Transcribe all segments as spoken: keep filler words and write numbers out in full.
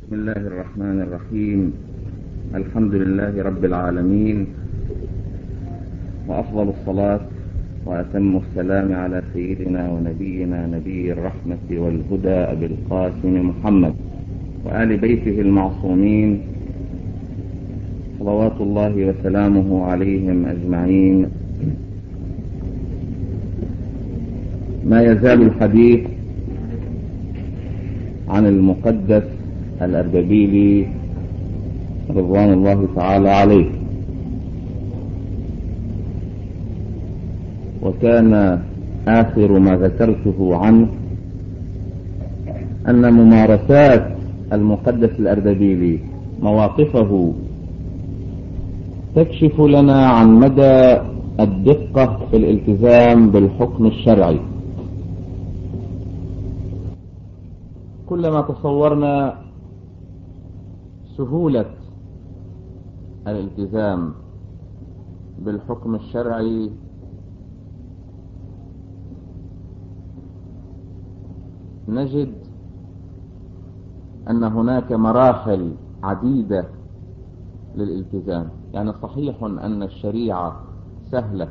بسم الله الرحمن الرحيم. الحمد لله رب العالمين، وأفضل الصلاة وأتم السلام على سيدنا ونبينا نبي الرحمة والهدى أبي القاسم محمد وآل بيته المعصومين صلوات الله وسلامه عليهم أجمعين. ما يزال الحديث عن المقدس الأردبيلي رضوان الله تعالى عليه، وكان آخر ما ذكرته عنه أن ممارسات المقدس الأردبيلي مواقفه تكشف لنا عن مدى الدقة في الالتزام بالحكم الشرعي. كلما تصورنا سهولة الالتزام بالحكم الشرعي نجد أن هناك مراحل عديدة للالتزام. يعني صحيح أن الشريعة سهلة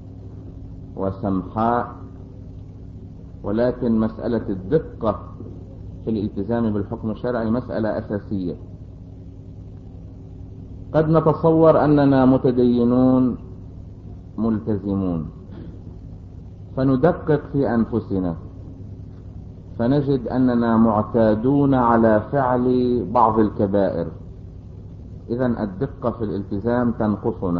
وسمحاء، ولكن مسألة الدقة في الالتزام بالحكم الشرعي مسألة أساسية. قد نتصور أننا متدينون ملتزمون، فندقق في أنفسنا فنجد أننا معتادون على فعل بعض الكبائر، إذن الدقة في الالتزام تنقصنا.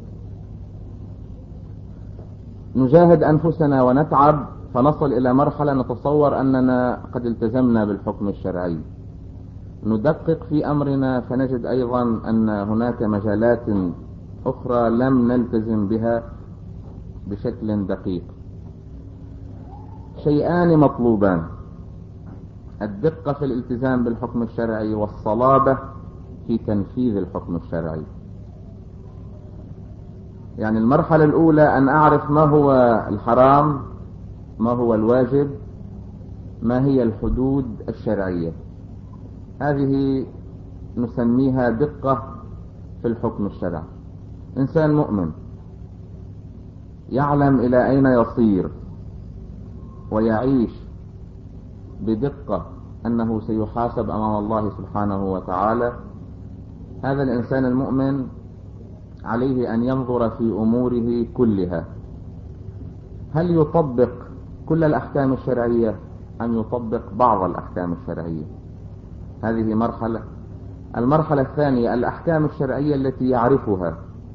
نجاهد أنفسنا ونتعب فنصل إلى مرحلة نتصور أننا قد التزمنا بالحكم الشرعي. ندقق في أمرنا فنجد أيضا أن هناك مجالات أخرى لم نلتزم بها بشكل دقيق. شيئان مطلوبان: الدقة في الالتزام بالحكم الشرعي والصلابة في تنفيذ الحكم الشرعي. يعني المرحلة الأولى أن أعرف ما هو الحرام، ما هو الواجب، ما هي الحدود الشرعية. هذه نسميها دقة في الحكم الشرعي. إنسان مؤمن يعلم إلى أين يصير ويعيش بدقة أنه سيحاسب أمام الله سبحانه وتعالى. هذا الإنسان المؤمن عليه أن ينظر في أموره كلها، هل يطبق كل الأحكام الشرعية أم يطبق بعض الأحكام الشرعية. هذه مرحلة. المرحلة الثانية: الأحكام الشرعية التي يعرفها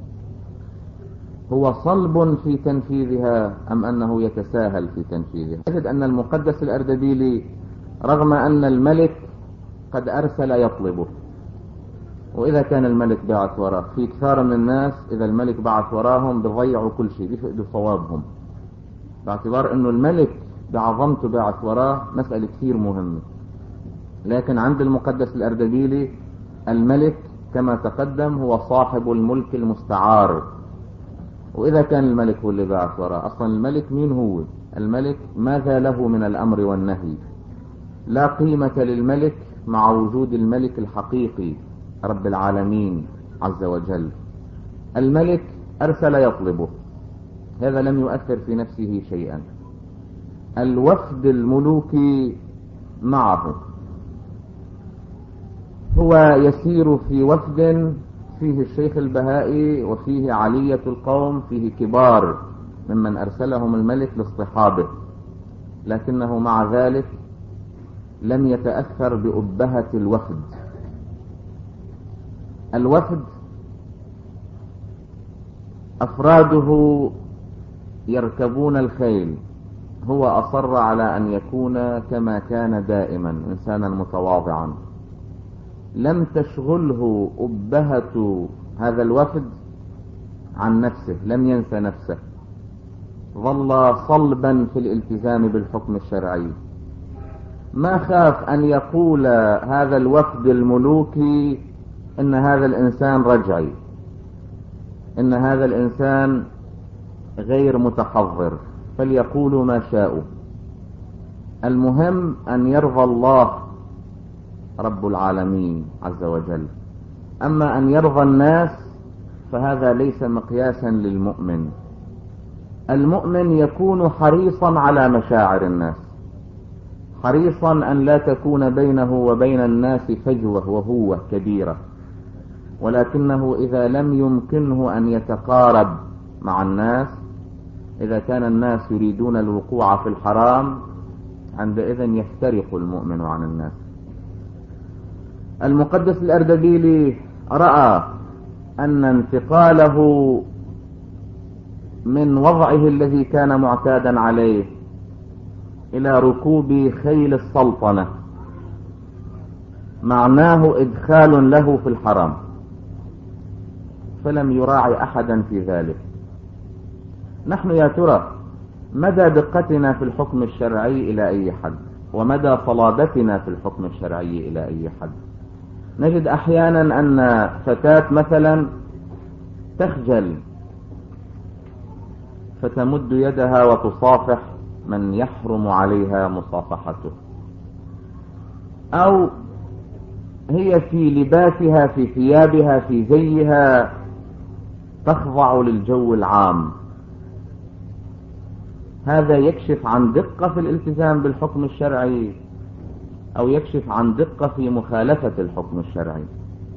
هو صلب في تنفيذها أم أنه يتساهل في تنفيذها. أجد أن المقدس الأردبيلي رغم أن الملك قد أرسل يطلبه، وإذا كان الملك بعث وراه، في كثار من الناس إذا الملك بعث وراهم بيضيعوا كل شيء، بيفقدوا صوابهم، باعتبار أنه الملك بعظمته بعث وراه مسألة كثير مهمة. لكن عند المقدس الأردبيلي الملك كما تقدم هو صاحب الملك المستعار، وإذا كان الملك هو اللي بعث وراه، أصلا الملك مين هو؟ الملك ماذا له من الأمر والنهي؟ لا قيمة للملك مع وجود الملك الحقيقي رب العالمين عز وجل. الملك أرسل يطلبه، هذا لم يؤثر في نفسه شيئا. الوفد الملوكي معه، هو يسير في وفد فيه الشيخ البهائي وفيه علية القوم، فيه كبار ممن أرسلهم الملك لاصطحابه، لكنه مع ذلك لم يتأثر بأبهة الوفد. الوفد أفراده يركبون الخيل، هو أصر على أن يكون كما كان دائما إنسانا متواضعا. لم تشغله أبهة هذا الوفد عن نفسه، لم ينسى نفسه، ظل صلبا في الالتزام بالحكم الشرعي. ما خاف أن يقول هذا الوفد الملوكي إن هذا الإنسان رجعي، إن هذا الإنسان غير متحضر، فليقولوا ما شاءوا، المهم أن يرضى الله رب العالمين عز وجل. أما أن يرضى الناس فهذا ليس مقياسا للمؤمن. المؤمن يكون حريصا على مشاعر الناس، حريصا أن لا تكون بينه وبين الناس فجوة وهوة كبيرة، ولكنه إذا لم يمكنه أن يتقارب مع الناس، إذا كان الناس يريدون الوقوع في الحرام، عندئذ يفترق المؤمن عن الناس. المقدس الأردبيلي رأى أن انتقاله من وضعه الذي كان معتادا عليه إلى ركوب خيل السلطنة معناه إدخال له في الحرام، فلم يراعي أحدا في ذلك. نحن يا ترى مدى دقتنا في الحكم الشرعي إلى أي حد، ومدى صلابتنا في الحكم الشرعي إلى أي حد؟ نجد أحيانا أن فتاة مثلا تخجل فتمد يدها وتصافح من يحرم عليها مصافحته، أو هي في لباسها في ثيابها في زيها تخضع للجو العام. هذا يكشف عن دقة في الالتزام بالحكم الشرعي، أو يكشف عن دقة في مخالفة الحكم الشرعي.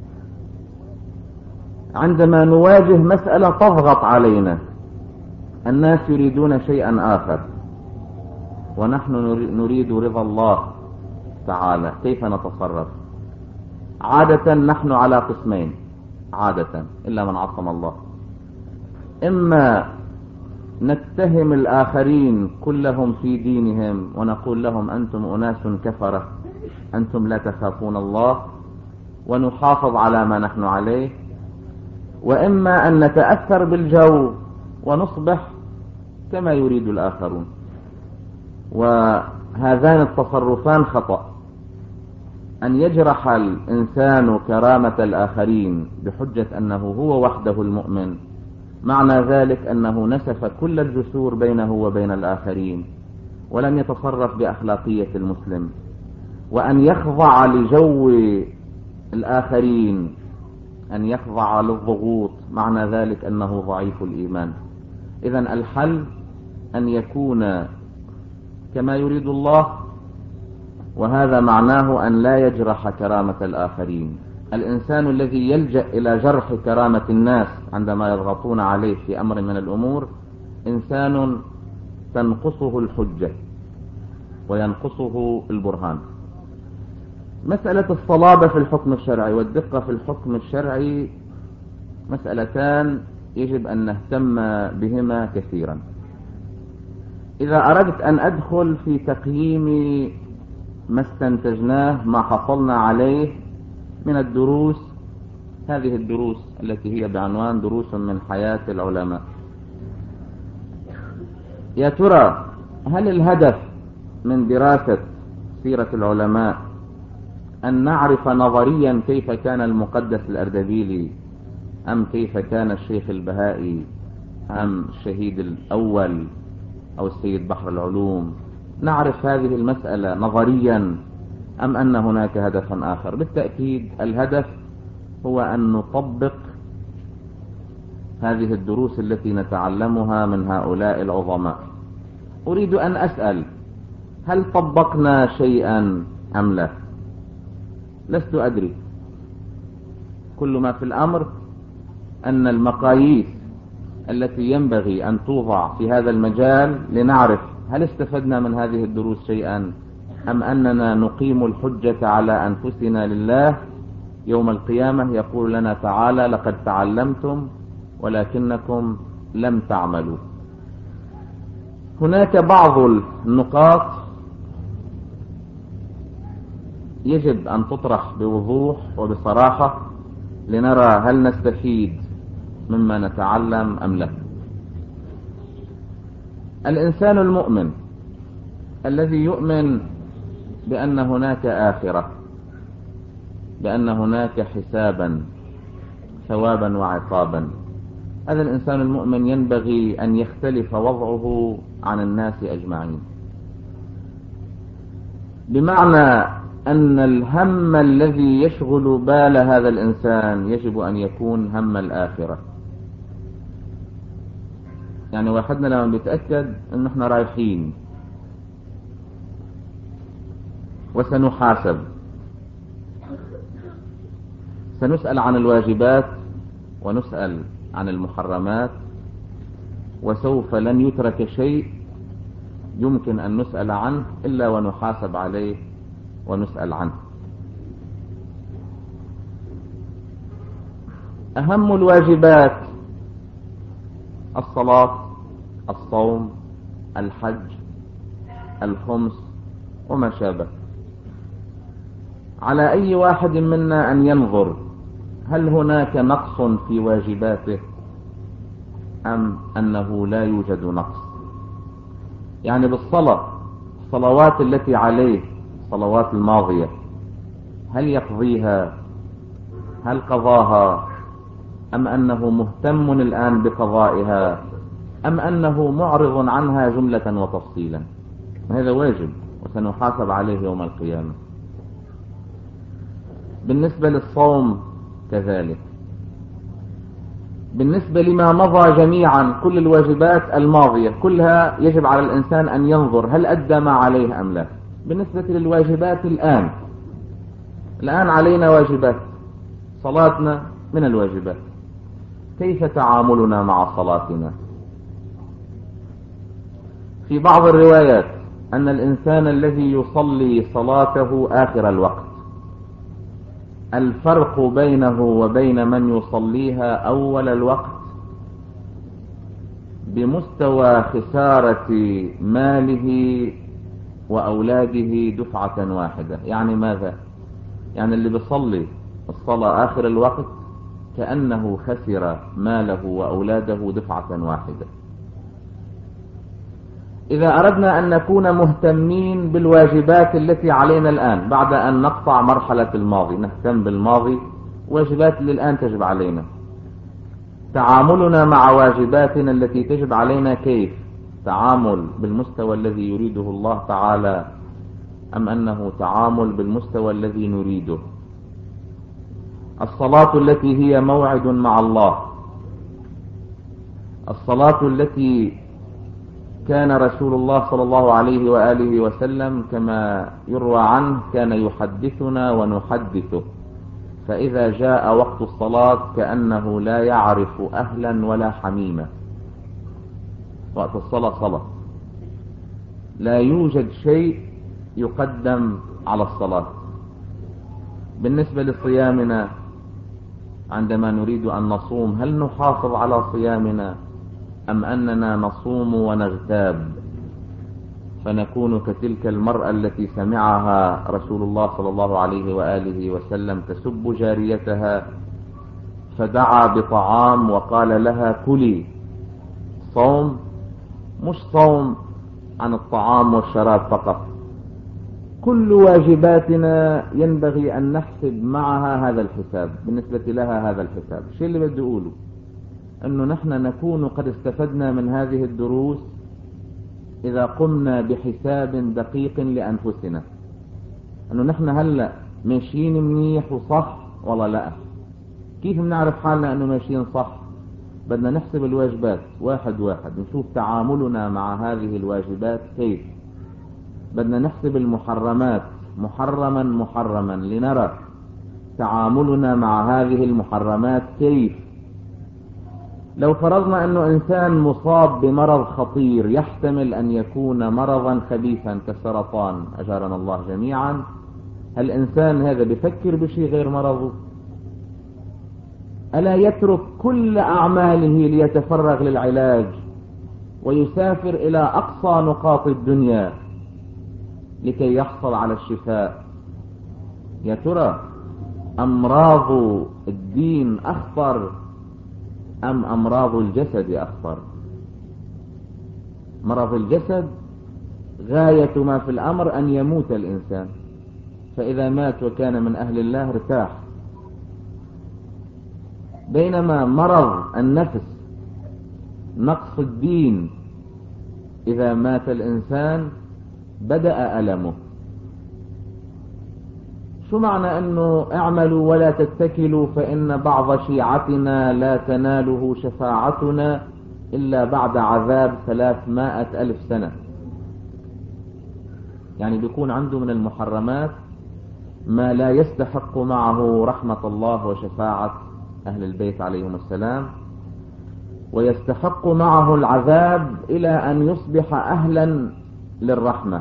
عندما نواجه مسألة تضغط علينا، الناس يريدون شيئا آخر ونحن نريد رضا الله تعالى، كيف نتصرف؟ عادة نحن على قسمين، عادة إلا من عصم الله. إما نتهم الآخرين كلهم في دينهم ونقول لهم أنتم أناس كفرة، أنتم لا تخافون الله، ونحافظ على ما نحن عليه. وإما أن نتأثر بالجو ونصبح كما يريد الآخرون، وهذان التصرفان خطأ. أن يجرح الإنسان كرامة الآخرين بحجة أنه هو وحده المؤمن، معنى ذلك أنه نسف كل الجسور بينه وبين الآخرين ولم يتصرف بأخلاقية المسلم. وأن يخضع لجو الآخرين، أن يخضع للضغوط، معنى ذلك أنه ضعيف الإيمان. إذن الحل أن يكون كما يريد الله، وهذا معناه أن لا يجرح كرامة الآخرين. الإنسان الذي يلجأ إلى جرح كرامة الناس عندما يضغطون عليه في أمر من الأمور إنسان تنقصه الحجة وينقصه البرهان. مسألة الصلابة في الحكم الشرعي والدقة في الحكم الشرعي مسألتان يجب أن نهتم بهما كثيرا. إذا أردت أن أدخل في تقييم ما استنتجناه، ما حصلنا عليه من الدروس، هذه الدروس التي هي بعنوان دروس من حياة العلماء، يا ترى هل الهدف من دراسة سيرة العلماء أن نعرف نظريا كيف كان المقدس الأردبيلي، أم كيف كان الشيخ البهائي، أم الشهيد الأول أو السيد بحر العلوم؟ نعرف هذه المسألة نظريا أم أن هناك هدفا آخر؟ بالتأكيد الهدف هو أن نطبق هذه الدروس التي نتعلمها من هؤلاء العظماء. أريد أن أسأل: هل طبقنا شيئا أم لا؟ لست أدري. كل ما في الأمر أن المقاييس التي ينبغي أن توضع في هذا المجال لنعرف هل استفدنا من هذه الدروس شيئا، أم أننا نقيم الحجة على أنفسنا لله يوم القيامة يقول لنا تعالى: لقد تعلمتم ولكنكم لم تعملوا. هناك بعض النقاط يجب أن تطرح بوضوح وبصراحة لنرى هل نستفيد مما نتعلم أم لا. الإنسان المؤمن الذي يؤمن بأن هناك آخرة، بأن هناك حسابا ثوابا وعقابا، هذا الإنسان المؤمن ينبغي أن يختلف وضعه عن الناس أجمعين. بمعنى أن الهم الذي يشغل بال هذا الإنسان يجب أن يكون هم الآخرة. يعني واحدنا لما بيتأكد أن احنا رايحين وسنحاسب، سنسأل عن الواجبات ونسأل عن المحرمات، وسوف لن يترك شيء يمكن أن نسأل عنه إلا ونحاسب عليه ونسأل عنه. أهم الواجبات الصلاة، الصوم، الحج، الخمس وما شابه. على أي واحد منا أن ينظر هل هناك نقص في واجباته أم أنه لا يوجد نقص. يعني بالصلاة، الصلوات التي عليه، الصلوات الماضية، هل يقضيها؟ هل قضاها؟ أم أنه مهتم الآن بقضائها؟ أم أنه معرض عنها جملة وتفصيلا؟ هذا واجب وسنحاسب عليه يوم القيامة. بالنسبة للصوم كذلك. بالنسبة لما مضى جميعا، كل الواجبات الماضية كلها يجب على الإنسان أن ينظر هل أدى ما عليه أم لا. بالنسبة للواجبات الآن، الآن علينا واجبات، صلاتنا من الواجبات، كيف تعاملنا مع صلاتنا؟ في بعض الروايات أن الإنسان الذي يصلي صلاته آخر الوقت الفرق بينه وبين من يصليها أول الوقت بمستوى خسارة ماله وأولاده دفعة واحدة. يعني ماذا؟ يعني اللي بيصلي الصلاة آخر الوقت كأنه خسر ماله وأولاده دفعة واحدة. إذا أردنا أن نكون مهتمين بالواجبات التي علينا الآن، بعد أن نقطع مرحلة الماضي، نهتم بالماضي، واجبات اللي الآن تجب علينا، تعاملنا مع واجباتنا التي تجب علينا كيف؟ تعامل بالمستوى الذي يريده الله تعالى أم أنه تعامل بالمستوى الذي نريده؟ الصلاة التي هي موعد مع الله، الصلاة التي كان رسول الله صلى الله عليه وآله وسلم كما يروى عنه كان يحدثنا ونحدثه، فإذا جاء وقت الصلاة كأنه لا يعرف أهلا ولا حميما. وقت الصلاة صلاة، لا يوجد شيء يقدم على الصلاة. بالنسبة لصيامنا، عندما نريد أن نصوم هل نحافظ على صيامنا أم أننا نصوم ونغتاب فنكون كتلك المرأة التي سمعها رسول الله صلى الله عليه وآله وسلم تسب جاريتها فدعا بطعام وقال لها كلي؟ صوم مش صوم عن الطعام والشراب فقط، كل واجباتنا ينبغي أن نحسب معها هذا الحساب، بالنسبة لها هذا الحساب. الشيء اللي بدي أقوله أنه نحن نكون قد استفدنا من هذه الدروس إذا قمنا بحساب دقيق لأنفسنا، أنه نحن هلأ ماشيين منيح وصح ولا لا. كيف بنعرف حالنا أنه ماشيين صح؟ بدنا نحسب الواجبات واحد واحد، نشوف تعاملنا مع هذه الواجبات كيف. بدنا نحسب المحرمات محرما محرما لنرى تعاملنا مع هذه المحرمات كيف. لو فرضنا أنه إنسان مصاب بمرض خطير يحتمل أن يكون مرضا خبيثا كالسرطان أجارنا الله جميعا، هل الإنسان هذا بيفكر بشيء غير مرضه؟ ألا يترك كل أعماله ليتفرغ للعلاج ويسافر إلى أقصى نقاط الدنيا لكي يحصل على الشفاء؟ يا ترى أمراض الدين أخطر أم أمراض الجسد أخطر؟ مرض الجسد غاية ما في الأمر أن يموت الإنسان، فإذا مات وكان من أهل الله ارتاح. بينما مرض النفس نقص الدين إذا مات الإنسان بدأ ألمه. شو معنى أنه اعملوا ولا تتكلوا فإن بعض شيعتنا لا تناله شفاعتنا إلا بعد عذاب ثلاثمائة ألف سنة؟ يعني بيكون عنده من المحرمات ما لا يستحق معه رحمة الله وشفاعة أهل البيت عليهم السلام، ويستحق معه العذاب إلى أن يصبح أهلا للرحمة.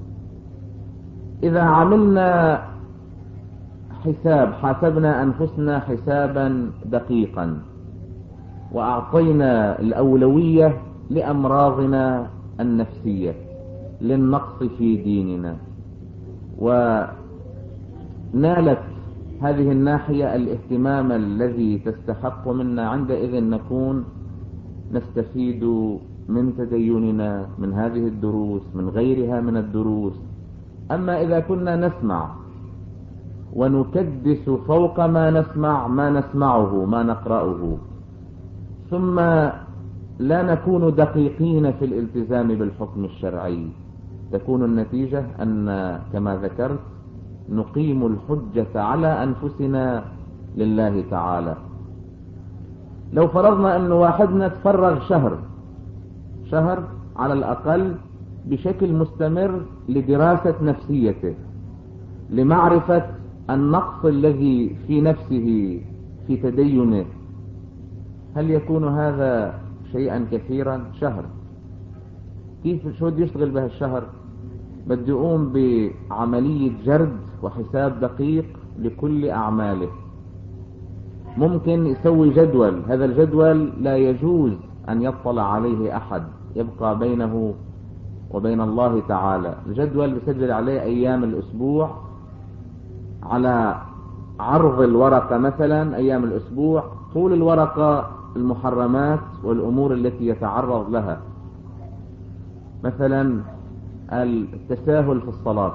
إذا عملنا حساب، حاسبنا أنفسنا حسابا دقيقا، وأعطينا الأولوية لأمراضنا النفسية، للنقص في ديننا، ونالت هذه الناحية الاهتمام الذي تستحق منا، عندئذ نكون نستفيد من تديننا من هذه الدروس من غيرها من الدروس. أما إذا كنا نسمع ونكدس فوق ما نسمع ما نسمعه ما نقرأه، ثم لا نكون دقيقين في الالتزام بالحكم الشرعي، تكون النتيجة أن كما ذكرت نقيم الحجة على أنفسنا لله تعالى. لو فرضنا أن واحدنا تفرغ شهر شهر على الأقل بشكل مستمر لدراسة نفسيته، لمعرفة النقص الذي في نفسه في تدينه، هل يكون هذا شيئا كثيرا؟ شهر كيف شو بده يشتغل به الشهر؟ بده يقوم بعملية جرد وحساب دقيق لكل أعماله. ممكن يسوي جدول، هذا الجدول لا يجوز أن يطلع عليه أحد، يبقى بينه وبين الله تعالى. الجدول بسجل عليه أيام الأسبوع، على عرض الورقة مثلا أيام الأسبوع، طول الورقة المحرمات والأمور التي يتعرض لها، مثلا التساهل في الصلاة،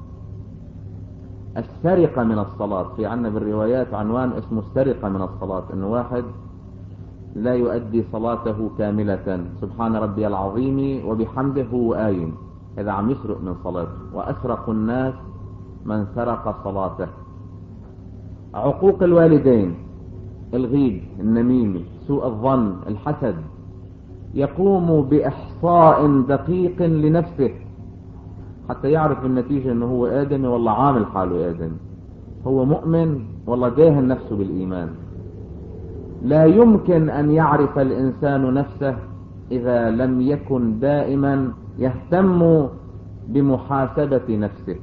السرقة من الصلاة. في عنا بالروايات عنوان اسمه السرقة من الصلاة، انه واحد لا يؤدي صلاته كاملة، سبحان ربي العظيم وبحمده هو آيم، إذا عم يسرق من صلاته. وأسرق الناس من سرق صلاته. عقوق الوالدين، الغيب، النميمة، سوء الظن، الحسد. يقوم بإحصاء دقيق لنفسه حتى يعرف النتيجة انه هو آدمي والله عامل حاله آدمي، هو مؤمن والله داهن نفسه بالإيمان. لا يمكن أن يعرف الإنسان نفسه إذا لم يكن دائما يهتم بمحاسبة نفسه.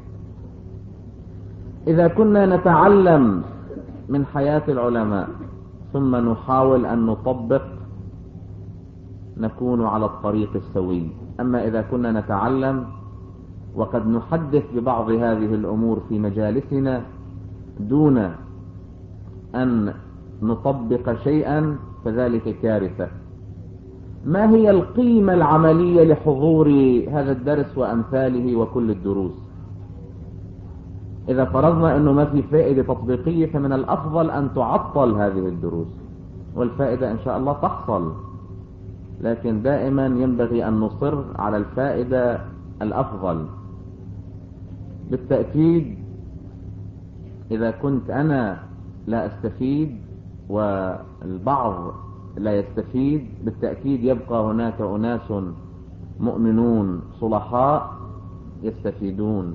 إذا كنا نتعلم من حياة العلماء ثم نحاول أن نطبق نكون على الطريق السوي. أما إذا كنا نتعلم وقد نحدث ببعض هذه الأمور في مجالسنا دون أن نطبق شيئا فذلك كارثة. ما هي القيمة العملية لحضور هذا الدرس وأمثاله وكل الدروس؟ إذا فرضنا أنه ما في فائدة تطبيقية فمن الأفضل أن تعطل هذه الدروس، والفائدة إن شاء الله تحصل، لكن دائما ينبغي أن نصر على الفائدة الأفضل. بالتأكيد إذا كنت أنا لا أستفيد والبعض لا يستفيد، بالتأكيد يبقى هناك أناس مؤمنون صلحاء يستفيدون.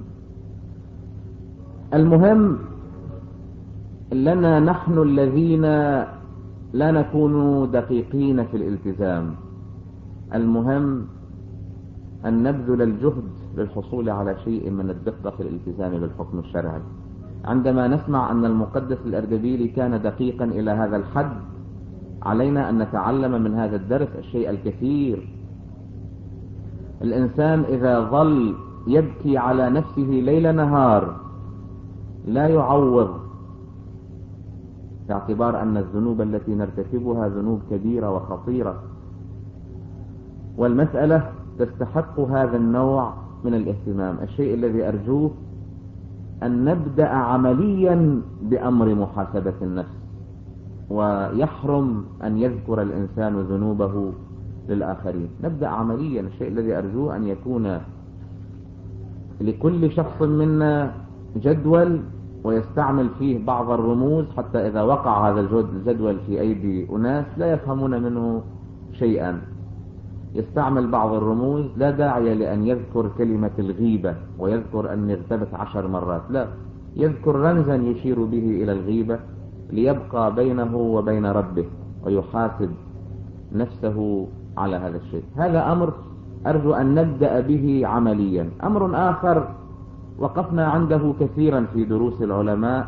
المهم لنا نحن الذين لا نكون دقيقين في الالتزام، المهم أن نبذل الجهد للحصول على شيء من الدقة في الالتزام بالحكم الشرعي. عندما نسمع أن المقدس الأردبيلي كان دقيقا إلى هذا الحد، علينا أن نتعلم من هذا الدرس الشيء الكثير. الإنسان إذا ظل يبكي على نفسه ليل نهار لا يعوض، باعتبار أن الذنوب التي نرتكبها ذنوب كبيرة وخطيرة، والمسألة تستحق هذا النوع من الاهتمام. الشيء الذي أرجوه أن نبدأ عمليا بأمر محاسبة النفس، ويحرم أن يذكر الإنسان ذنوبه للآخرين. نبدأ عمليا. الشيء الذي أرجوه أن يكون لكل شخص منا جدول ويستعمل فيه بعض الرموز حتى إذا وقع هذا الجدول في أيدي أناس لا يفهمون منه شيئا. يستعمل بعض الرموز، لا داعي لأن يذكر كلمة الغيبة ويذكر أن اغتبت عشر مرات، لا، يذكر رمزا يشير به إلى الغيبة ليبقى بينه وبين ربه ويحاسب نفسه على هذا الشيء. هذا أمر أرجو أن نبدأ به عمليا. أمر آخر وقفنا عنده كثيرا في دروس العلماء،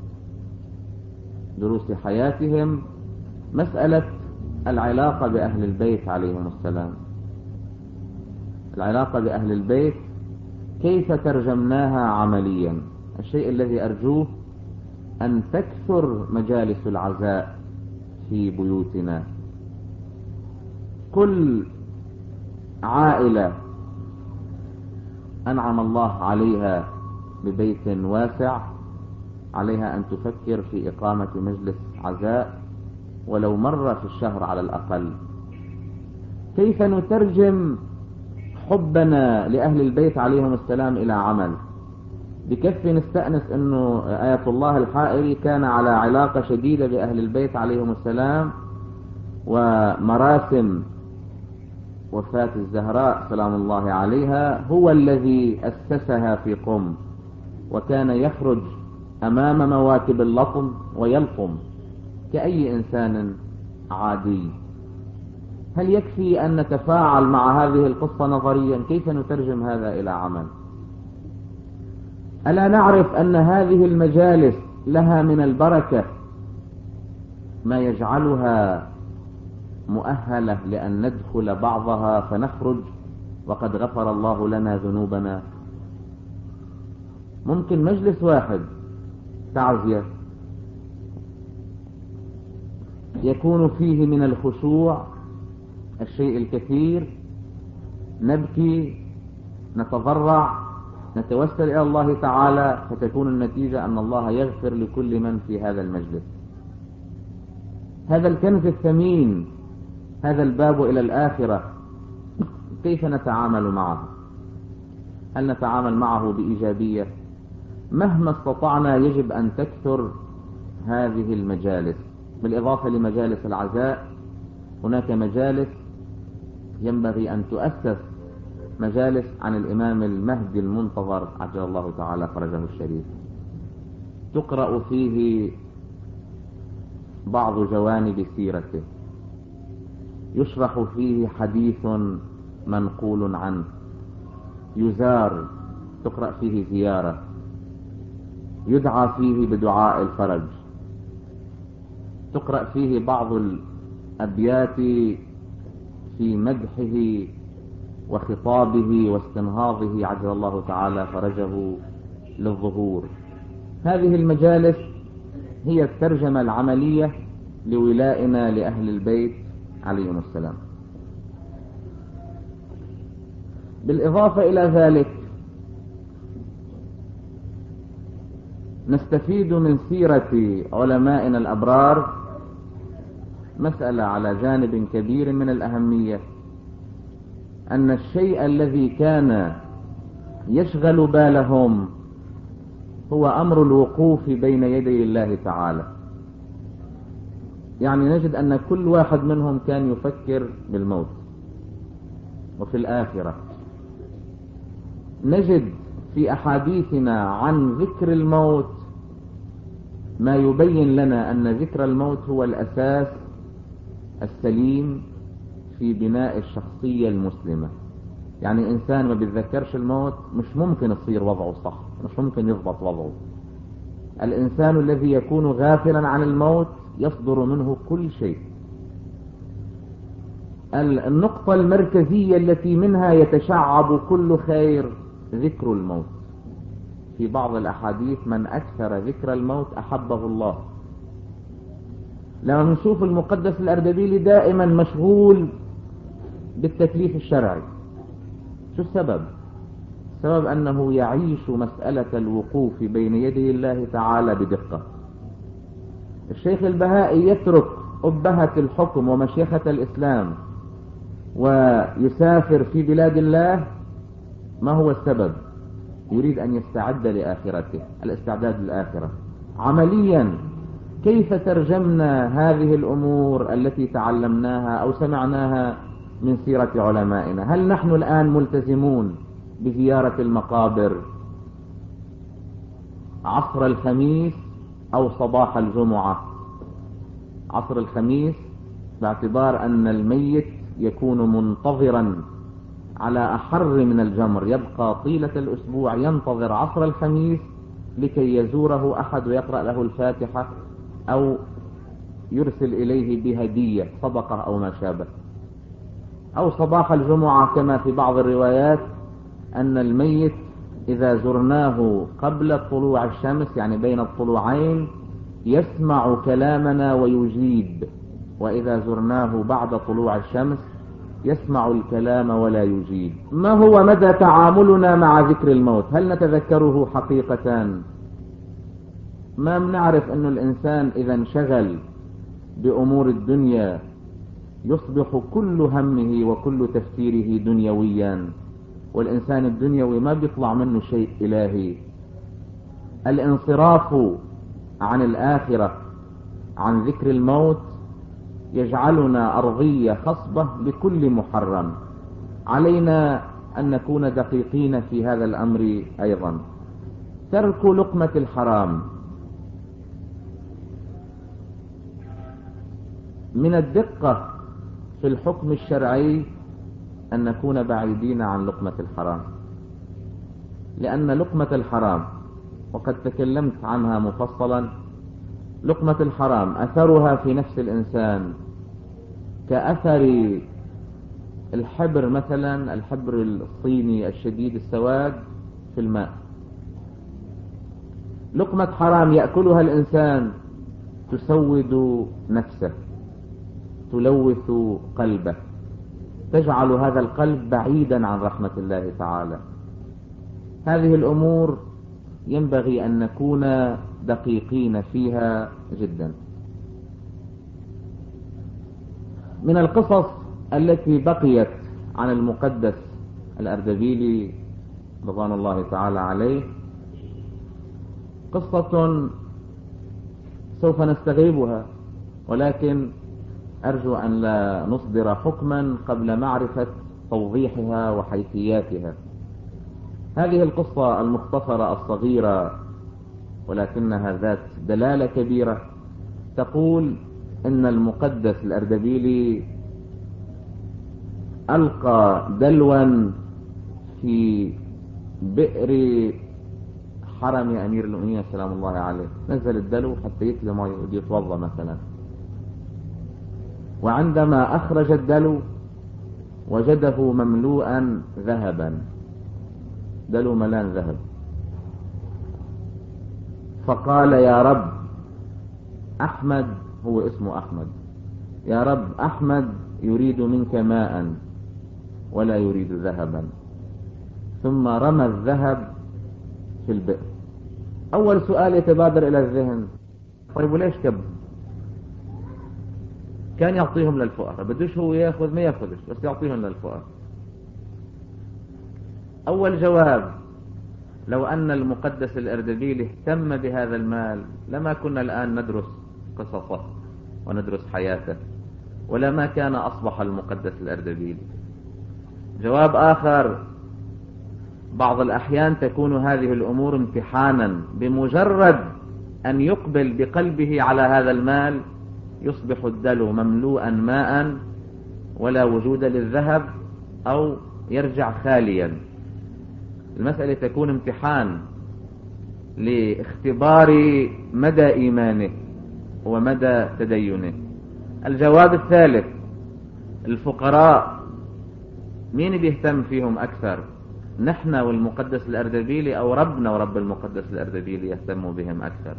دروس حياتهم، مسألة العلاقة بأهل البيت عليهم السلام. العلاقة بأهل البيت كيف ترجمناها عمليا؟ الشيء الذي أرجوه أن تكثر مجالس العزاء في بيوتنا. كل عائلة أنعم الله عليها ببيت واسع عليها أن تفكر في إقامة مجلس عزاء ولو مرة في الشهر على الأقل. كيف نترجم حبنا لأهل البيت عليهم السلام إلى عمل؟ بكفي نستأنس أنه آية الله الحائري كان على علاقة شديدة بأهل البيت عليهم السلام، ومراسم وفاة الزهراء سلام الله عليها هو الذي أسسها في قم، وكان يخرج أمام مواكب اللطم ويلطم كأي إنسان عادي. هل يكفي أن نتفاعل مع هذه القصة نظريا؟ كيف نترجم هذا إلى عمل؟ ألا نعرف أن هذه المجالس لها من البركة ما يجعلها مؤهلة لأن ندخل بعضها فنخرج وقد غفر الله لنا ذنوبنا؟ ممكن مجلس واحد تعزية يكون فيه من الخشوع الشيء الكثير، نبكي، نتضرع، نتوسل إلى الله تعالى، فتكون النتيجة أن الله يغفر لكل من في هذا المجلس. هذا الكنز الثمين، هذا الباب إلى الآخرة، كيف نتعامل معه؟ هل نتعامل معه بإيجابية؟ مهما استطعنا يجب أن تكثر هذه المجالس. بالإضافة لمجالس العزاء هناك مجالس ينبغي أن تؤسس، مجالس عن الإمام المهدي المنتظر عجل الله تعالى فرجه الشريف، تقرأ فيه بعض جوانب سيرته، يشرح فيه حديث منقول عنه، يزار، تقرأ فيه زيارة، يدعى فيه بدعاء الفرج، تقرأ فيه بعض الأبيات في مدحه وخطابه واستنهاضه عجل الله تعالى فرجه للظهور. هذه المجالس هي الترجمة العملية لولائنا لأهل البيت عليهم السلام. بالإضافة إلى ذلك نستفيد من سيرة علمائنا الأبرار مسألة على جانب كبير من الأهمية، أن الشيء الذي كان يشغل بالهم هو أمر الوقوف بين يدي الله تعالى. يعني نجد أن كل واحد منهم كان يفكر بالموت وفي الآخرة. نجد في أحاديثنا عن ذكر الموت ما يبين لنا أن ذكر الموت هو الأساس السليم في بناء الشخصية المسلمة. يعني إنسان ما بيتذكرش الموت مش ممكن يصير وضعه صح، مش ممكن يضبط وضعه. الإنسان الذي يكون غافلا عن الموت يصدر منه كل شيء. النقطة المركزية التي منها يتشعب كل خير ذكر الموت. في بعض الأحاديث من أكثر ذكر الموت أحبه الله. لما نشوف المقدس الأردبيلي دائما مشغول بالتكليف الشرعي، شو السبب؟ السبب أنه يعيش مسألة الوقوف بين يدي الله تعالى بدقة. الشيخ البهائي يترك أبهة الحكم ومشيخة الإسلام ويسافر في بلاد الله. ما هو السبب؟ يريد أن يستعد لآخرته، الاستعداد للآخرة. عمليا كيف ترجمنا هذه الأمور التي تعلمناها أو سمعناها من سيرة علمائنا؟ هل نحن الآن ملتزمون بزيارة المقابر عصر الخميس أو صباح الجمعة؟ عصر الخميس باعتبار أن الميت يكون منتظرا على أحر من الجمر، يبقى طيلة الأسبوع ينتظر عصر الخميس لكي يزوره أحد ويقرأ له الفاتحة أو يرسل إليه بهدية صدقة أو ما شابه. أو صباح الجمعة كما في بعض الروايات أن الميت إذا زرناه قبل طلوع الشمس، يعني بين الطلوعين، يسمع كلامنا ويجيب، وإذا زرناه بعد طلوع الشمس يسمع الكلام ولا يجيب. ما هو مدى تعاملنا مع ذكر الموت؟ هل نتذكره حقيقة؟ ما بنعرف أن الإنسان إذا انشغل بأمور الدنيا يصبح كل همه وكل تفكيره دنيويا، والإنسان الدنيوي ما بيطلع منه شيء إلهي. الانصراف عن الآخرة، عن ذكر الموت، يجعلنا أرضية خصبة بكل محرم. علينا أن نكون دقيقين في هذا الأمر أيضا. ترك لقمة الحرام. من الدقة في الحكم الشرعي أن نكون بعيدين عن لقمة الحرام، لأن لقمة الحرام، وقد تكلمت عنها مفصلا، لقمة الحرام أثرها في نفس الإنسان كأثر الحبر مثلا، الحبر الصيني الشديد السواد في الماء. لقمة حرام يأكلها الإنسان تسود نفسه، تلوث قلبه، تجعل هذا القلب بعيدا عن رحمة الله تعالى. هذه الأمور ينبغي أن نكون دقيقين فيها جدا. من القصص التي بقيت عن المقدس الأردبيلي رضوان الله تعالى عليه قصة سوف نستغيبها، ولكن أرجو أن لا نصدر حكما قبل معرفة توضيحها وحيثياتها. هذه القصة المختصرة الصغيرة ولكنها ذات دلالة كبيرة تقول إن المقدس الأردبيلي ألقى دلوا في بئر حرم أمير المؤمنين سلام الله عليه. نزل الدلو حتى يتلى ما يتوضى مثلا، وعندما أخرج الدلو وجده مملوءا ذهبا، دلو ملان ذهب، فقال يا رب أحمد، هو اسمه أحمد، يا رب أحمد يريد منك ماء ولا يريد ذهبا. ثم رمى الذهب في البئر. أول سؤال يتبادر إلى الذهن، طيب وليش كب؟ كان يعطيهم للفقراء، بدوش هو ياخذ، ما ياخذش، بس يعطيهم للفقراء. أول جواب، لو أن المقدس الأردبيلي اهتم بهذا المال لما كنا الآن ندرس قصصه وندرس حياته، ولما كان أصبح المقدس الأردبيلي. جواب آخر، بعض الأحيان تكون هذه الأمور امتحانا، بمجرد أن يقبل بقلبه على هذا المال يصبح الدلو مملوءا ماء ولا وجود للذهب، أو يرجع خاليا. المسألة تكون امتحان لاختبار مدى إيمانه ومدى تدينه. الجواب الثالث، الفقراء مين بيهتم فيهم أكثر؟ نحن والمقدس الأردبيلي، أو ربنا ورب المقدس الأردبيلي يهتم بهم أكثر؟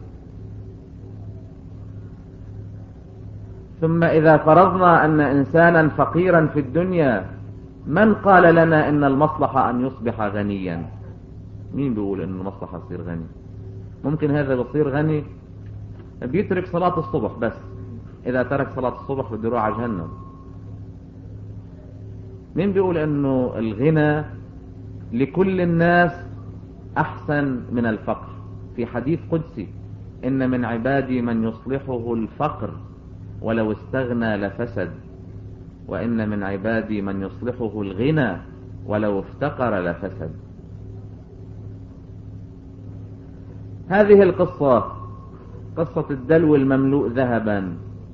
ثم إذا فرضنا أن إنسانا فقيرا في الدنيا، من قال لنا إن المصلحة أن يصبح غنيا؟ مين بيقول إن المصلحة يصير غني؟ ممكن هذا بيصير غني بيترك صلاة الصبح، بس إذا ترك صلاة الصبح بده يروح على جهنم. مين بيقول إنه الغنى لكل الناس أحسن من الفقر. في حديث قدسي: إن من عبادي من يصلحه الفقر ولو استغنى لفسد، وإن من عبادي من يصلحه الغنى ولو افتقر لفسد. هذه القصة قصة الدلو المملوء ذهبا،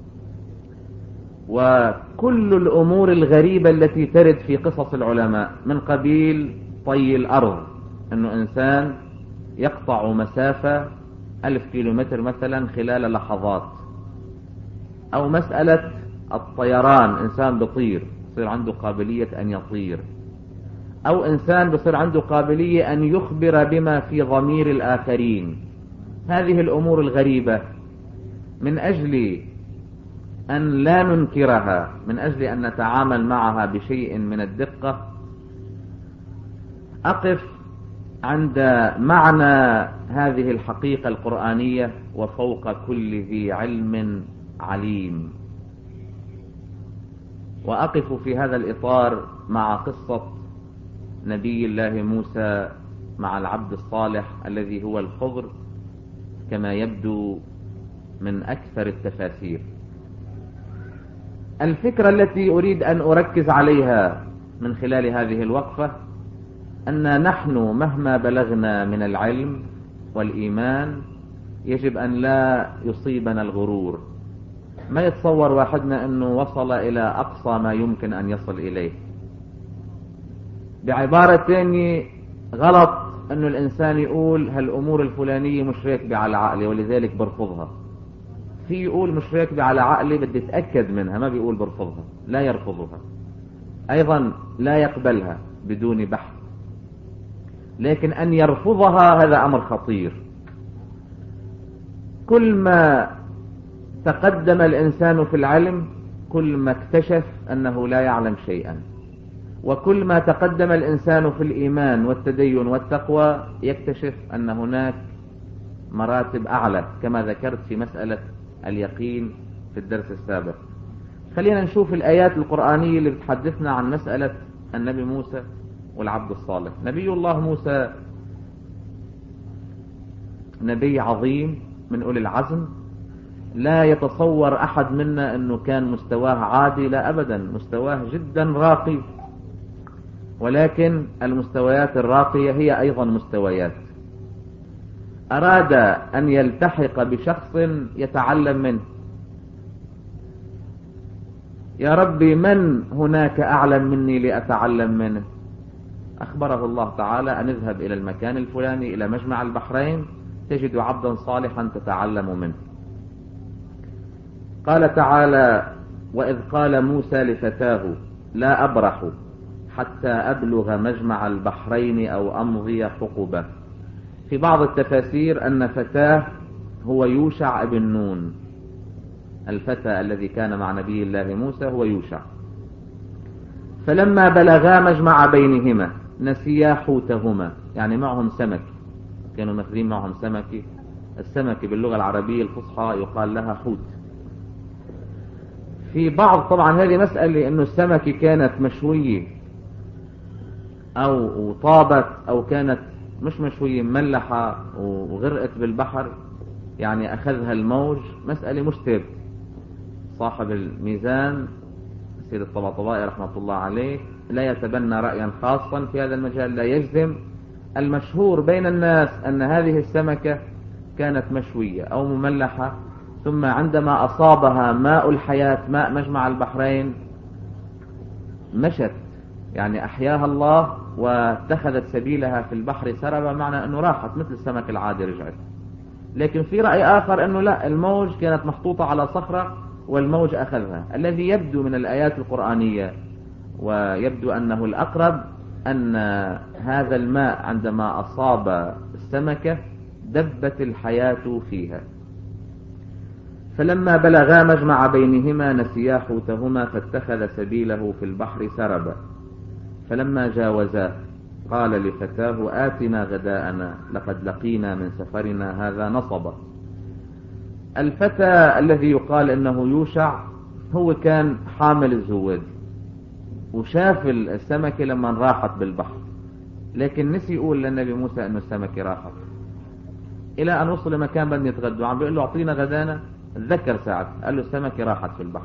وكل الأمور الغريبة التي ترد في قصص العلماء من قبيل طي الأرض، أنه إنسان يقطع مسافة ألف كيلومتر مثلا خلال لحظات، أو مسألة الطيران، إنسان بطير يصير عنده قابلية أن يطير، أو إنسان بصير عنده قابلية أن يخبر بما في ضمير الآخرين. هذه الأمور الغريبة من أجل أن لا ننكرها، من أجل أن نتعامل معها بشيء من الدقة، أقف عند معنى هذه الحقيقة القرآنية: وفوق كل ذي علم عليم. وأقف في هذا الإطار مع قصة نبي الله موسى مع العبد الصالح الذي هو الخضر، كما يبدو من أكثر التفاسير. الفكرة التي أريد أن أركز عليها من خلال هذه الوقفة أن نحن مهما بلغنا من العلم والإيمان يجب أن لا يصيبنا الغرور. ما يتصور واحدنا أنه وصل إلى أقصى ما يمكن أن يصل إليه. بعبارة تانية، غلط أنه الإنسان يقول هالأمور الفلانية مش راكبة على عقلي ولذلك برفضها. في يقول مش راكبة على عقلي بدي أتأكد منها، ما بيقول برفضها، لا يرفضها، أيضا لا يقبلها بدون بحث. لكن أن يرفضها هذا أمر خطير. كل ما تقدم الإنسان في العلم كل ما اكتشف أنه لا يعلم شيئا، وكل ما تقدم الإنسان في الإيمان والتدين والتقوى يكتشف أن هناك مراتب أعلى، كما ذكرت في مسألة اليقين في الدرس السابق. خلينا نشوف الآيات القرآنية اللي بتحدثنا عن مسألة النبي موسى والعبد الصالح. نبي الله موسى نبي عظيم من أولي العزم، لا يتصور أحد منا أنه كان مستواه عادي، لا أبدا، مستواه جدا راقي، ولكن المستويات الراقية هي أيضا مستويات. أراد أن يلتحق بشخص يتعلم منه. يا ربي من هناك أعلم مني لأتعلم منه؟ أخبره الله تعالى أن اذهب إلى المكان الفلاني، إلى مجمع البحرين، تجد عبدا صالحا تتعلم منه. قال تعالى: وإذ قال موسى لفتاه لا أبرح حتى أبلغ مجمع البحرين أو أمضي حقبة. في بعض التفاسير أن فتاه هو يوشع ابن نون، الفتى الذي كان مع نبي الله موسى هو يوشع. فلما بلغا مجمع بينهما نسيا حوتهما، يعني معهم سمك، كانوا ماخذين معهم سمك. السمك باللغة العربية الفصحى يقال لها حوت. في بعض طبعا هذه مسألة أنه السمكة كانت مشوية أو طابت، أو كانت مش مشوية مملحة وغرقت بالبحر، يعني أخذها الموج، مسألة مش ثابتة. صاحب الميزان سيد الطباطبائي رحمة الله عليه لا يتبنى رأيا خاصا في هذا المجال، لا يجزم. المشهور بين الناس أن هذه السمكة كانت مشوية أو مملحة، ثم عندما أصابها ماء الحياة، ماء مجمع البحرين، مشت، يعني أحياها الله واتخذت سبيلها في البحر سربا، معنى أنه راحت مثل السمك العادي رجعت. لكن في رأي آخر أنه لا، الموج كانت محطوطة على صخرة والموج أخذها. الذي يبدو من الآيات القرآنية ويبدو أنه الأقرب أن هذا الماء عندما أصاب السمكة دبت الحياة فيها. فلما بلغا مجمع بينهما نسيا حوتهما فاتخذ سبيله في البحر سربا. فلما جاوزا قال لفتاه آتنا غداءنا لقد لقينا من سفرنا هذا نصبا. الفتى الذي يقال انه يوشع هو كان حامل الزواد، وشاف السمكة لما راحت بالبحر، لكن نسي يقول للنبي موسى انه السمكة راحت، الى ان وصل لمكان بدنا يتغدوا، عم بيقول له اعطينا غدانا، تذكر ساعة قال له السمكة راحت في البحر.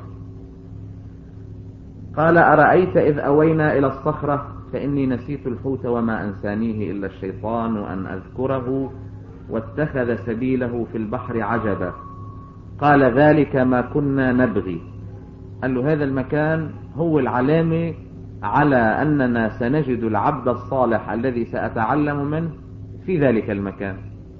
قال أرأيت إذ أوينا إلى الصخرة فإني نسيت الحوت وما أنسانيه إلا الشيطان أن أذكره واتخذ سبيله في البحر عجبا. قال ذلك ما كنا نبغي. قال له هذا المكان هو العلامة على أننا سنجد العبد الصالح الذي سأتعلم منه في ذلك المكان.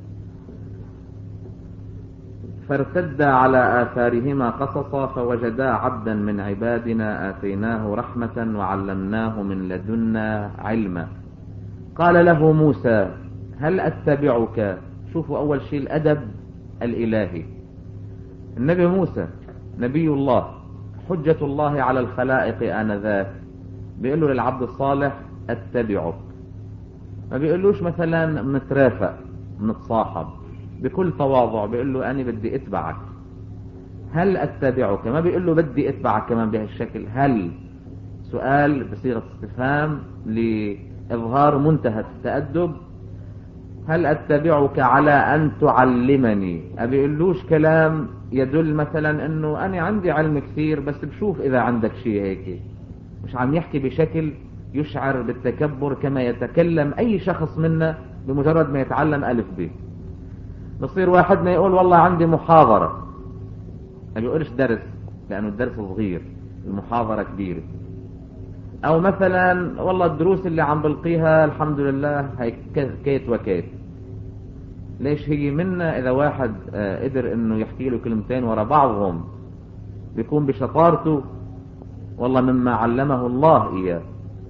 فارتدا على آثارهما قصصا فوجدا عبدا من عبادنا آتيناه رحمة وعلمناه من لدنا علما. قال له موسى هل أتبعك. شوفوا أول شيء الأدب الإلهي. النبي موسى نبي الله حجة الله على الخلائق آنذاك، بيقول له للعبد الصالح أتبعك، ما بيقولوش مثلا نترافق نتصاحب، بكل تواضع بيقول له أنا بدي أتبعك. هل أتبعك، ما بيقول له بدي أتبعك كمان بهالشكل. هل سؤال بصيغة استفهام لإظهار منتهى التأدب. هل أتبعك على أن تعلمني، ما بيقولوش كلام يدل مثلا أنه أنا عندي علم كثير بس بشوف إذا عندك شيء هيك. مش عم يحكي بشكل يشعر بالتكبر كما يتكلم أي شخص منا بمجرد ما يتعلم ألف ب. بصير واحدنا يقول والله عندي محاضرة، ما بيقولش درس لأنه الدرس صغير، المحاضرة كبيرة. أو مثلا والله الدروس اللي عم بلقيها الحمد لله هي كيت وكيت. ليش هي منا إذا واحد قدر إنه يحكي له كلمتين ورا بعضهم بيكون بشطارته والله مما علمه الله إياه.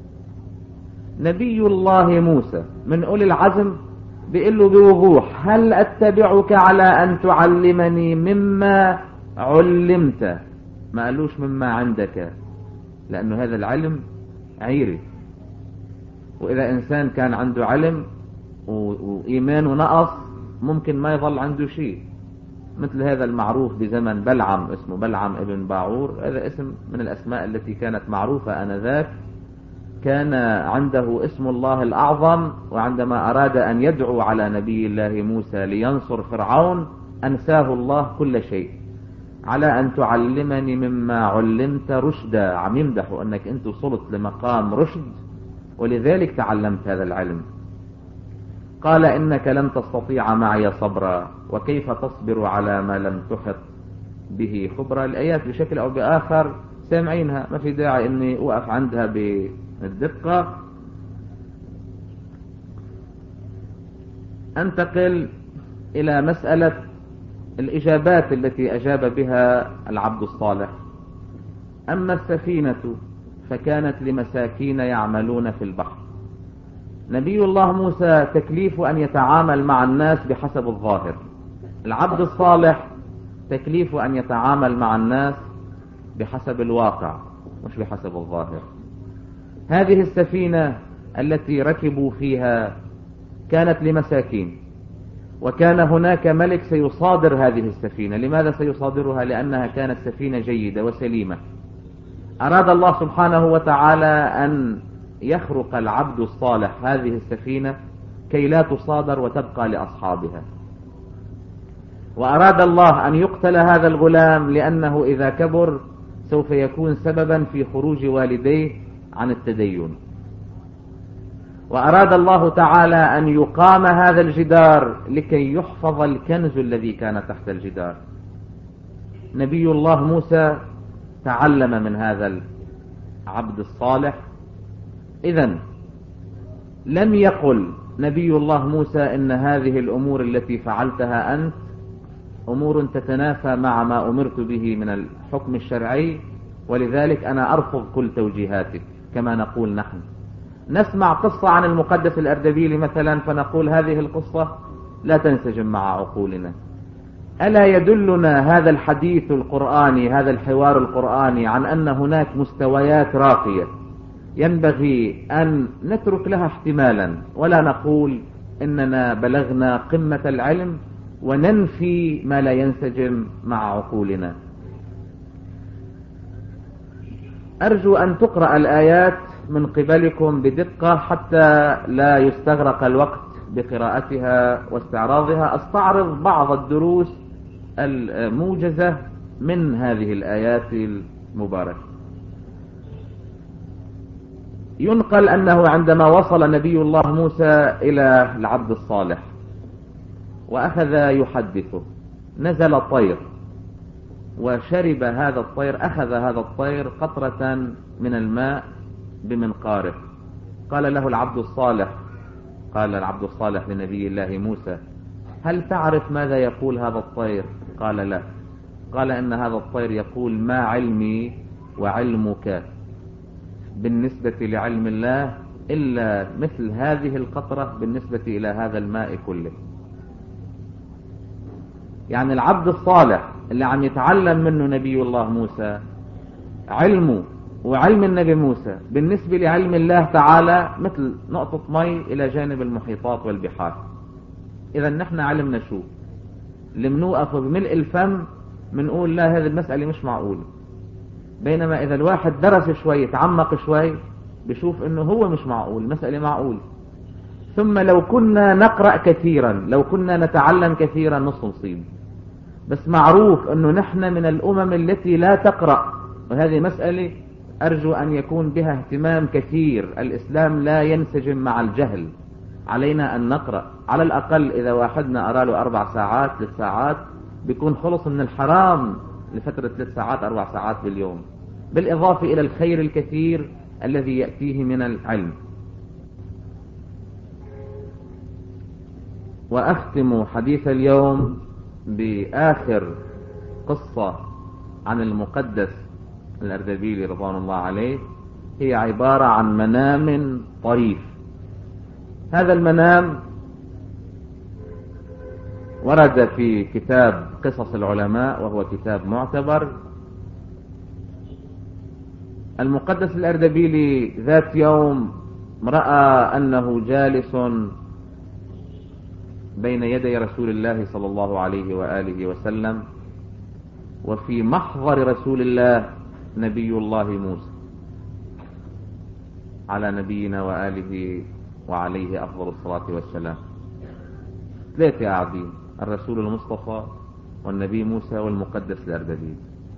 نبي الله موسى من أولي العزم بيقول له بوضوح هل أتبعك على أن تعلمني مما علمت، ما قالوش مما عندك، لأنه هذا العلم عيري. وإذا إنسان كان عنده علم وإيمانه نقص ممكن ما يظل عنده شيء، مثل هذا المعروف بزمن بلعم، اسمه بلعم ابن باعور. هذا اسم من الأسماء التي كانت معروفة آنذاك. كان عنده اسم الله الأعظم، وعندما أراد أن يدعو على نبي الله موسى لينصر فرعون أنساه الله كل شيء. على أن تعلمني مما علمت رشدا، عم يمدحوا أنك أنت وصلت لمقام رشد ولذلك تعلمت هذا العلم. قال إنك لن تستطيع معي صبرا وكيف تصبر على ما لم تحط به خبرا. الآيات بشكل أو بآخر سامعينها، ما في داعي أني أوقف عندها بالدقة. أنتقل إلى مسألة الإجابات التي أجاب بها العبد الصالح. أما السفينة فكانت لمساكين يعملون في البحر. نبي الله موسى تكليف أن يتعامل مع الناس بحسب الظاهر، العبد الصالح تكليف أن يتعامل مع الناس بحسب الواقع مش بحسب الظاهر. هذه السفينة التي ركبوا فيها كانت لمساكين، وكان هناك ملك سيصادر هذه السفينة. لماذا سيصادرها؟ لأنها كانت سفينة جيدة وسليمة. أراد الله سبحانه وتعالى أن يخرق العبد الصالح هذه السفينة كي لا تصادر وتبقى لأصحابها. وأراد الله أن يقتل هذا الغلام لأنه إذا كبر سوف يكون سببا في خروج والديه عن التدين. وأراد الله تعالى أن يقام هذا الجدار لكي يحفظ الكنز الذي كان تحت الجدار. نبي الله موسى تعلم من هذا العبد الصالح. إذن لم يقل نبي الله موسى إن هذه الأمور التي فعلتها أنت أمور تتنافى مع ما أمرت به من الحكم الشرعي، ولذلك أنا أرفض كل توجيهاتك كما نقول نحن. نسمع قصة عن المقدس الأردبيلي مثلا فنقول هذه القصة لا تنسجم مع عقولنا. ألا يدلنا هذا الحديث القرآني، هذا الحوار القرآني، عن أن هناك مستويات راقية ينبغي أن نترك لها احتمالا، ولا نقول إننا بلغنا قمة العلم وننفي ما لا ينسجم مع عقولنا. أرجو أن تقرأ الآيات من قبلكم بدقة حتى لا يستغرق الوقت بقراءتها واستعراضها، أستعرض بعض الدروس الموجزة من هذه الآيات المباركة. ينقل أنه عندما وصل نبي الله موسى إلى العبد الصالح وأخذ يحدثه، نزل طير وشرب هذا الطير، أخذ هذا الطير قطرة من الماء بمنقاره. قال له العبد الصالح، قال العبد الصالح لنبي الله موسى: هل تعرف ماذا يقول هذا الطير؟ قال لا. قال إن هذا الطير يقول: ما علمي وعلمك بالنسبة لعلم الله إلا مثل هذه القطرة بالنسبة إلى هذا الماء كله. يعني العبد الصالح اللي عم يتعلم منه نبي الله موسى، علمه وعلم النبي موسى بالنسبة لعلم الله تعالى مثل نقطة مي إلى جانب المحيطات والبحار. إذا نحن علمنا شو اللي منوقف بملء الفم منقول لا، هذه المسألة مش معقولة. بينما إذا الواحد درس شوي تعمق شوي بشوف إنه هو مش معقول، المسألة معقول. ثم لو كنا نقرأ كثيرا، لو كنا نتعلم كثيرا نص نصيب. بس معروف إنه نحن من الأمم التي لا تقرأ، وهذه مسألة أرجو أن يكون بها اهتمام كثير. الإسلام لا ينسجم مع الجهل، علينا أن نقرأ على الأقل. إذا واحدنا أرى له أربع ساعات ثلاث ساعات بيكون خلص من الحرام لفترة ثلاث ساعات أربع ساعات باليوم، بالإضافة إلى الخير الكثير الذي يأتيه من العلم. وأختم حديث اليوم بآخر قصة عن المقدس الأردبيلي رضوان الله عليه. هي عبارة عن منام طريف. هذا المنام ورد في كتاب قصص العلماء، وهو كتاب معتبر. المقدس الأردبيلي ذات يوم رأى أنه جالس بين يدي رسول الله صلى الله عليه وآله وسلم، وفي محضر رسول الله نبي الله موسى على نبينا وآله وعليه أفضل الصلاة والسلام. ثلاثة قاعدين: الرسول المصطفى والنبي موسى والمقدس الأردبيلي.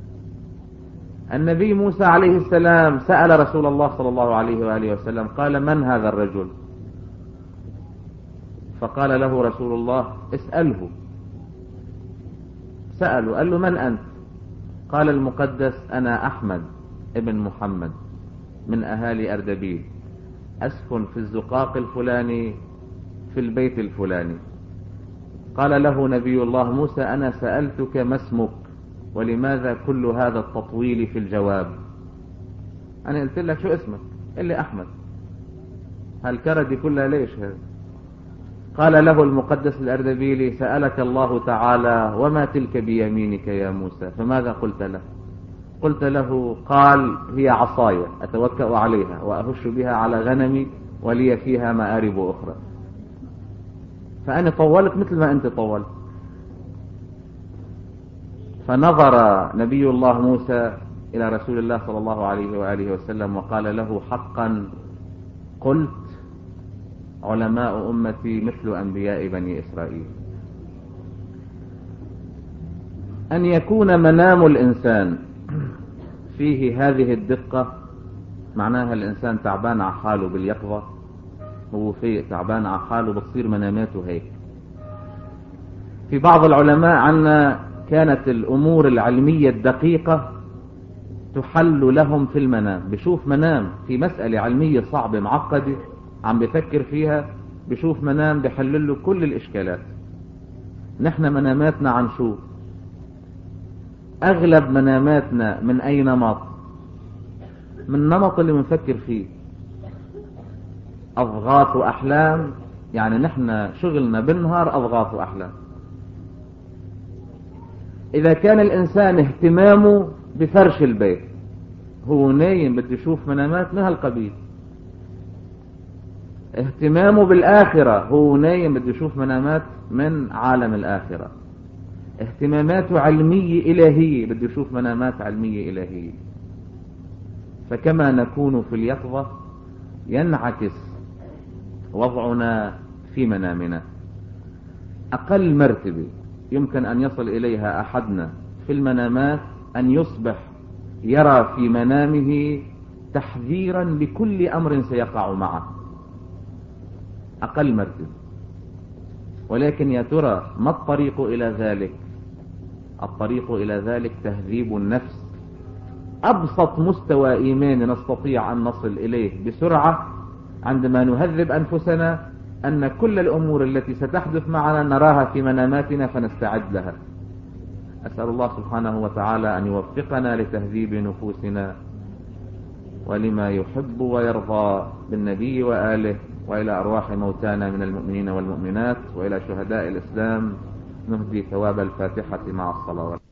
النبي موسى عليه السلام سأل رسول الله صلى الله عليه وآله وسلم، قال: من هذا الرجل؟ فقال له رسول الله: اسأله. سأله، قال له: من أنت؟ قال المقدس: أنا أحمد ابن محمد من أهالي أردبيل، أسكن في الزقاق الفلاني في البيت الفلاني. قال له نبي الله موسى: أنا سألتك ما اسمك ولماذا كل هذا التطويل في الجواب؟ أنا قلت لك شو اسمك؟ قال لي أحمد. هالكردي كلها ليش هذا؟ قال له المقدس الأردبيلي: سألك الله تعالى: وما تلك بيمينك يا موسى؟ فماذا قلت له؟ قلت له: قال: هي عصاي أتوكأ عليها وأهش بها على غنمي ولي فيها مآرب أخرى. فأنا طولت مثل ما أنت طولت. فنظر نبي الله موسى إلى رسول الله صلى الله عليه وآله وسلم وقال له: حقا قلت، علماء أمتي مثل أنبياء بني إسرائيل. أن يكون منام الإنسان فيه هذه الدقة معناها الإنسان تعبان على حاله باليقظة، هو في تعبان على حاله بتصير مناماته هيك. في بعض العلماء عنا كانت الأمور العلمية الدقيقة تحل لهم في المنام. بشوف منام في مسألة علمية صعبة معقدة عم بفكر فيها، بشوف منام بحلل له كل الإشكالات. نحن مناماتنا عن شو؟ أغلب مناماتنا من أي نمط؟ من نمط اللي بنفكر فيه، أضغاث وأحلام. يعني نحن شغلنا بالنهار أضغاث وأحلام. إذا كان الإنسان اهتمامه بفرش البيت، هو نايم بده يشوف منامات من هالقبيل. اهتمامه بالآخرة، هو نايم بده يشوف منامات من عالم الآخرة. اهتماماته علمية إلهية، بده يشوف منامات علمية إلهية. فكما نكون في اليقظة ينعكس وضعنا في منامنا. أقل مرتبة يمكن أن يصل إليها أحدنا في المنامات أن يصبح يرى في منامه تحذيرا لكل أمر سيقع معه، أقل مرتبة. ولكن يا ترى ما الطريق إلى ذلك؟ الطريق إلى ذلك تهذيب النفس. أبسط مستوى إيمان نستطيع أن نصل إليه بسرعة عندما نهذب أنفسنا أن كل الأمور التي ستحدث معنا نراها في مناماتنا فنستعد لها. أسأل الله سبحانه وتعالى أن يوفقنا لتهذيب نفوسنا ولما يحب ويرضى بالنبي وآله، وإلى أرواح موتانا من المؤمنين والمؤمنات، وإلى شهداء الإسلام نهدي ثواب الفاتحة مع الصلوات.